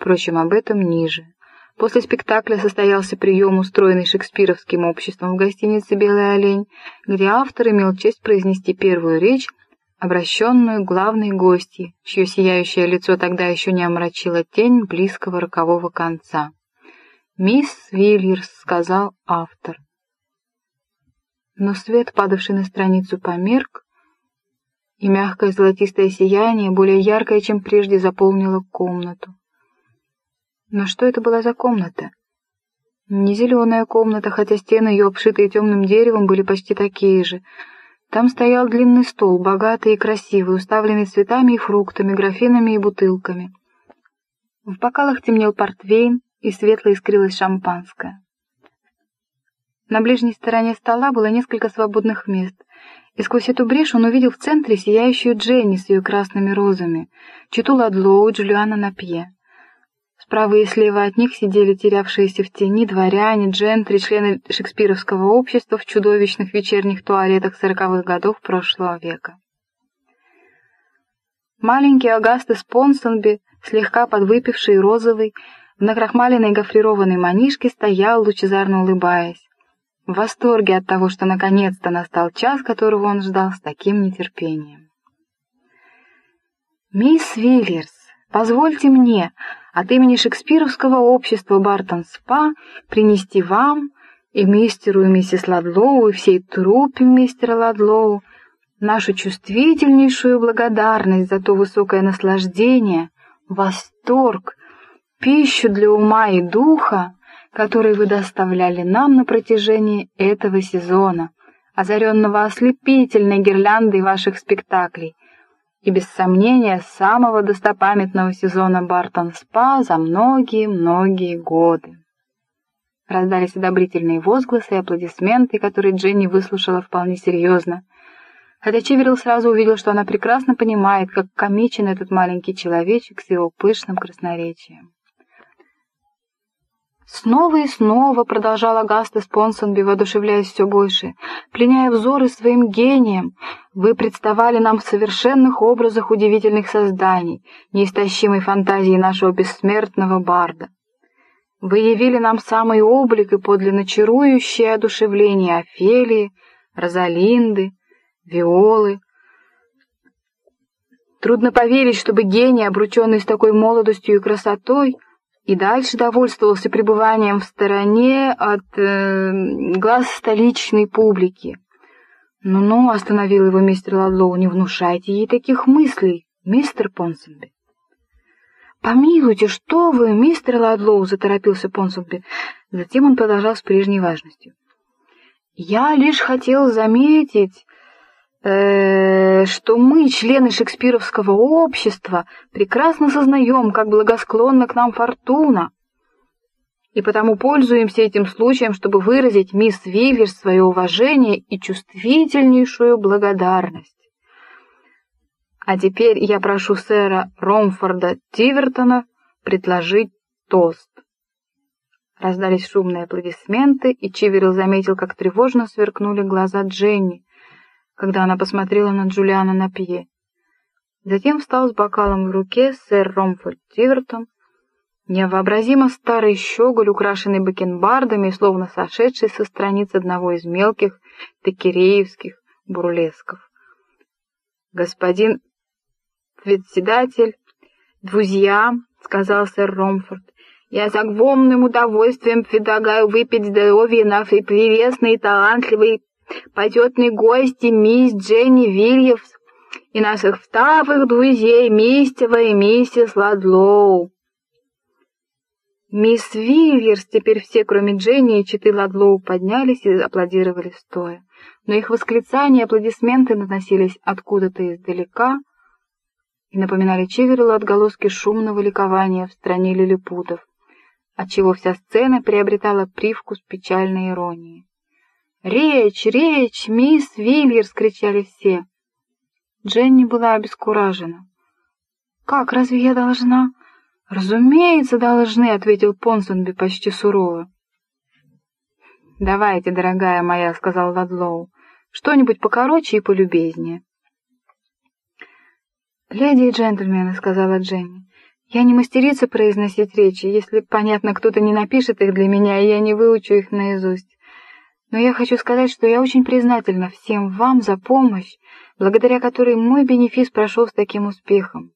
Впрочем, об этом ниже. После спектакля состоялся прием, устроенный Шекспировским обществом в гостинице «Белый олень», где автор имел честь произнести первую речь, обращенную к главной гостье, чье сияющее лицо тогда еще не омрачила тень близкого рокового конца. «Мисс Вильерс», — сказал автор. Но свет, падавший на страницу, померк, и мягкое золотистое сияние, более яркое, чем прежде, заполнило комнату. Но что это была за комната? Не зеленая комната, хотя стены ее, обшитые темным деревом, были почти такие же. Там стоял длинный стол, богатый и красивый, уставленный цветами и фруктами, графинами и бутылками. В бокалах темнел портвейн, и светло искрилось шампанское. На ближней стороне стола было несколько свободных мест, и сквозь эту брешь он увидел в центре сияющую Дженни с ее красными розами, Читу Ладлоу и Джулиана Напье. Справа и слева от них сидели терявшиеся в тени дворяне, джентри, члены шекспировского общества в чудовищных вечерних туалетах 40-х годов прошлого века. Маленький Агастес Понсонби, слегка подвыпивший и розовый, в накрахмаленной гофрированной манишке стоял, лучезарно улыбаясь, в восторге от того, что наконец-то настал час, которого он ждал с таким нетерпением. «Мисс Вильерс, позвольте мне от имени Шекспировского общества Бартон-Спа принести вам и мистеру и миссис Ладлоу и всей труппе мистера Ладлоу нашу чувствительнейшую благодарность за то высокое наслаждение, восторг, пищу для ума и духа, который вы доставляли нам на протяжении этого сезона, озаренного ослепительной гирляндой ваших спектаклей, и, без сомнения, самого достопамятного сезона Бартон-Спа за многие-многие годы». Раздались одобрительные возгласы и аплодисменты, которые Дженни выслушала вполне серьезно, хотя Чиверилл сразу увидел, что она прекрасно понимает, как комичен этот маленький человечек с его пышным красноречием. «Снова и снова», — продолжал Агастес Понсонби, воодушевляясь все больше, пленяя взоры своим гением, «вы представали нам в совершенных образах удивительных созданий, неистощимой фантазии нашего бессмертного барда. Вы явили нам самый облик и подлинно чарующее одушевление Офелии, Розалинды, Виолы. Трудно поверить, чтобы гений, обрученный с такой молодостью и красотой, и дальше довольствовался пребыванием в стороне от глаз столичной публики. «Ну-ну», — остановил его мистер Ладлоу, — «не внушайте ей таких мыслей, мистер Понсонби». «Помилуйте, что вы, мистер Ладлоу», — заторопился Понсонби. Затем он продолжал с прежней важностью. «Я лишь хотел заметить, что мы, члены Шекспировского общества, прекрасно сознаем, как благосклонна к нам фортуна, и потому пользуемся этим случаем, чтобы выразить мисс Вильерс свое уважение и чувствительнейшую благодарность. А теперь я прошу сэра Ромфорда Тивертона предложить тост». Раздались шумные аплодисменты, и Чиверилл заметил, как тревожно сверкнули глаза Дженни, когда она посмотрела на Джулиана Напье. Затем встал с бокалом в руке сэр Ромфорд Тивертон, невообразимо старый щеголь, украшенный бакенбардами и словно сошедший со страниц одного из мелких теккереевских бурлесков. «Господин председатель, друзья», — сказал сэр Ромфорд, — «я с огромным удовольствием предлагаю выпить здоровье нашей прелестной и талантливой почетной гости мисс Дженни Вильерс и наших старых друзей мистера и миссис Ладлоу». Мисс Вильерс, теперь все, кроме Дженни и читы Ладлоу, поднялись и аплодировали стоя, но их восклицания и аплодисменты наносились откуда-то издалека и напоминали Чивериллу отголоски шумного ликования в стране лилипутов, отчего вся сцена приобретала привкус печальной иронии. «Речь, речь, мисс Вильерс!» — кричали все. Дженни была обескуражена. «Как, разве я должна?» «Разумеется, должны», — ответил Понсонби почти сурово. «Давайте, дорогая моя», — сказал Ладлоу, — «что-нибудь покороче и полюбезнее». «Леди и джентльмены», — сказала Дженни, — Я не мастерица произносить речи, если, понятно, кто-то не напишет их для меня, и я не выучу их наизусть. Но я хочу сказать, что я очень признательна всем вам за помощь, благодаря которой мой бенефис прошел с таким успехом.